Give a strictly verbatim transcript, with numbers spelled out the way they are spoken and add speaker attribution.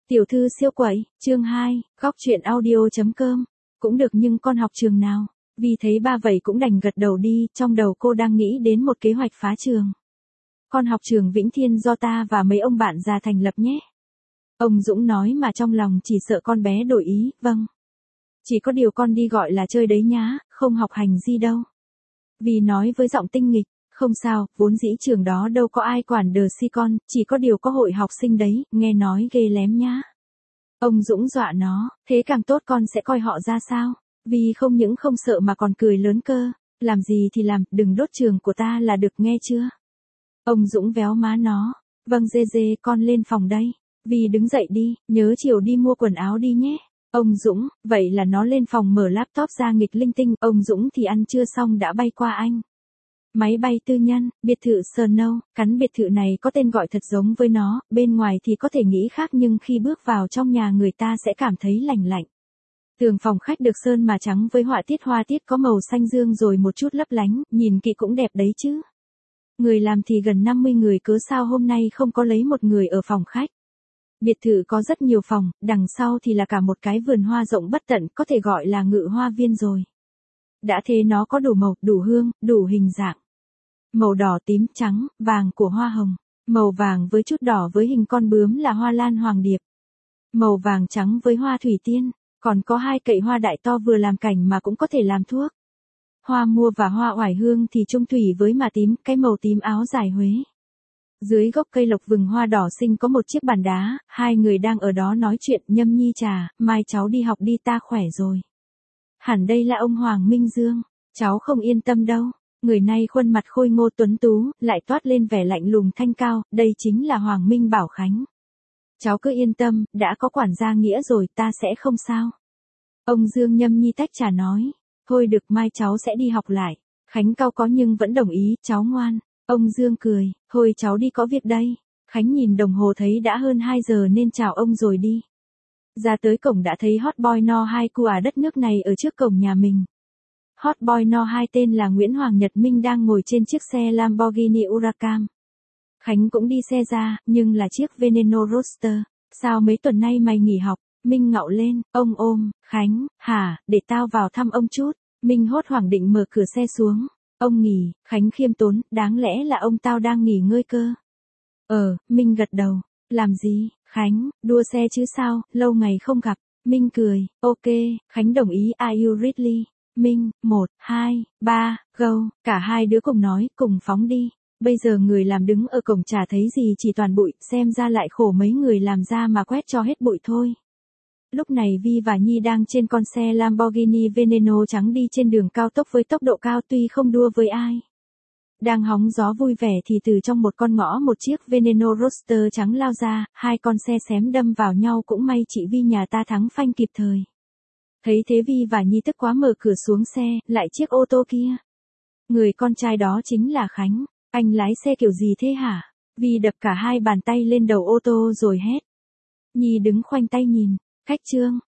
Speaker 1: Tiểu thư siêu quậy, chương hai, góc truyện audio.com. Cũng được nhưng con học trường nào? Vì thấy ba vậy cũng đành gật đầu đi, trong đầu cô đang nghĩ đến một kế hoạch phá trường. Con học trường Vĩnh Thiên do ta và mấy ông bạn già thành lập nhé. Ông Dũng nói mà trong lòng chỉ sợ con bé đổi ý, vâng. Chỉ có điều con đi gọi là chơi đấy nhá, không học hành gì đâu. Vì nói với giọng tinh nghịch, không sao, vốn dĩ trường đó đâu có ai quản đờ si con, chỉ có điều có hội học sinh đấy, nghe nói ghê lém nhá. Ông Dũng dọa nó, thế càng tốt con sẽ coi họ ra sao, vì không những không sợ mà còn cười lớn cơ, làm gì thì làm, đừng đốt trường của ta là được nghe chưa. Ông Dũng véo má nó, vâng dê dê con lên phòng đây, vì đứng dậy đi, nhớ chiều đi mua quần áo đi nhé. Ông Dũng, vậy là nó lên phòng mở laptop ra nghịch linh tinh, ông Dũng thì ăn trưa xong đã bay qua Anh. Máy bay tư nhân, biệt thự Snow, cắn biệt thự này có tên gọi thật giống với nó, bên ngoài thì có thể nghĩ khác nhưng khi bước vào trong nhà người ta sẽ cảm thấy lành lạnh. Tường phòng khách được sơn mà trắng với họa tiết hoa tiết có màu xanh dương rồi một chút lấp lánh, nhìn kỹ cũng đẹp đấy chứ. Người làm thì gần năm mươi người cớ sao hôm nay không có lấy một người ở phòng khách. Biệt thự có rất nhiều phòng, đằng sau thì là cả một cái vườn hoa rộng bất tận, có thể gọi là ngự hoa viên rồi. Đã thế nó có đủ màu, đủ hương, đủ hình dạng. Màu đỏ tím trắng, vàng của hoa hồng. Màu vàng với chút đỏ với hình con bướm là hoa lan hoàng điệp. Màu vàng trắng với hoa thủy tiên. Còn có hai cậy hoa đại to vừa làm cảnh mà cũng có thể làm thuốc. Hoa mua và hoa oải hương thì trung thủy với mà tím, cái màu tím áo dài Huế. Dưới gốc cây lộc vừng hoa đỏ xinh có một chiếc bàn đá, hai người đang ở đó nói chuyện, nhâm nhi trà, mai cháu đi học đi ta khỏe rồi. Hẳn đây là ông Hoàng Minh Dương, cháu không yên tâm đâu. Người này khuôn mặt khôi ngô tuấn tú, lại toát lên vẻ lạnh lùng thanh cao, đây chính là Hoàng Minh Bảo Khánh. Cháu cứ yên tâm, đã có quản gia Nghĩa rồi, ta sẽ không sao. Ông Dương nhâm nhi tách trà nói, thôi được mai cháu sẽ đi học lại. Khánh cau có nhưng vẫn đồng ý, cháu ngoan. Ông Dương cười, thôi cháu đi có việc đây. Khánh nhìn đồng hồ thấy đã hơn hai giờ nên chào ông rồi đi. Ra tới cổng đã thấy hot boy no hai của đất nước này ở trước cổng nhà mình. Hot boy no hai tên là Nguyễn Hoàng Nhật Minh đang ngồi trên chiếc xe Lamborghini Huracan. Khánh cũng đi xe ra, nhưng là chiếc Veneno Roadster. Sao mấy tuần nay mày nghỉ học? Minh ngạo lên, ông ôm, Khánh, hả, để tao vào thăm ông chút. Minh hốt hoảng định mở cửa xe xuống. Ông nghỉ, Khánh khiêm tốn, đáng lẽ là ông tao đang nghỉ ngơi cơ. Ờ, Minh gật đầu. Làm gì, Khánh, đua xe chứ sao, lâu ngày không gặp. Minh cười, ok, Khánh đồng ý, are you really? Minh, một, hai, ba, go, cả hai đứa cùng nói, cùng phóng đi. Bây giờ người làm đứng ở cổng chả thấy gì chỉ toàn bụi, xem ra lại khổ mấy người làm ra mà quét cho hết bụi thôi. Lúc này Vi và Nhi đang trên con xe Lamborghini Veneno trắng đi trên đường cao tốc với tốc độ cao tuy không đua với ai. Đang hóng gió vui vẻ thì từ trong một con ngõ một chiếc Veneno Roadster trắng lao ra, hai con xe xém đâm vào nhau cũng may chị Vi nhà ta thắng phanh kịp thời. Thấy thế Vi và Nhi tức quá mở cửa xuống xe, lại chiếc ô tô kia. Người con trai đó chính là Khánh, anh lái xe kiểu gì thế hả? Vi đập cả hai bàn tay lên đầu ô tô rồi hét. Nhi đứng khoanh tay nhìn, khách trương,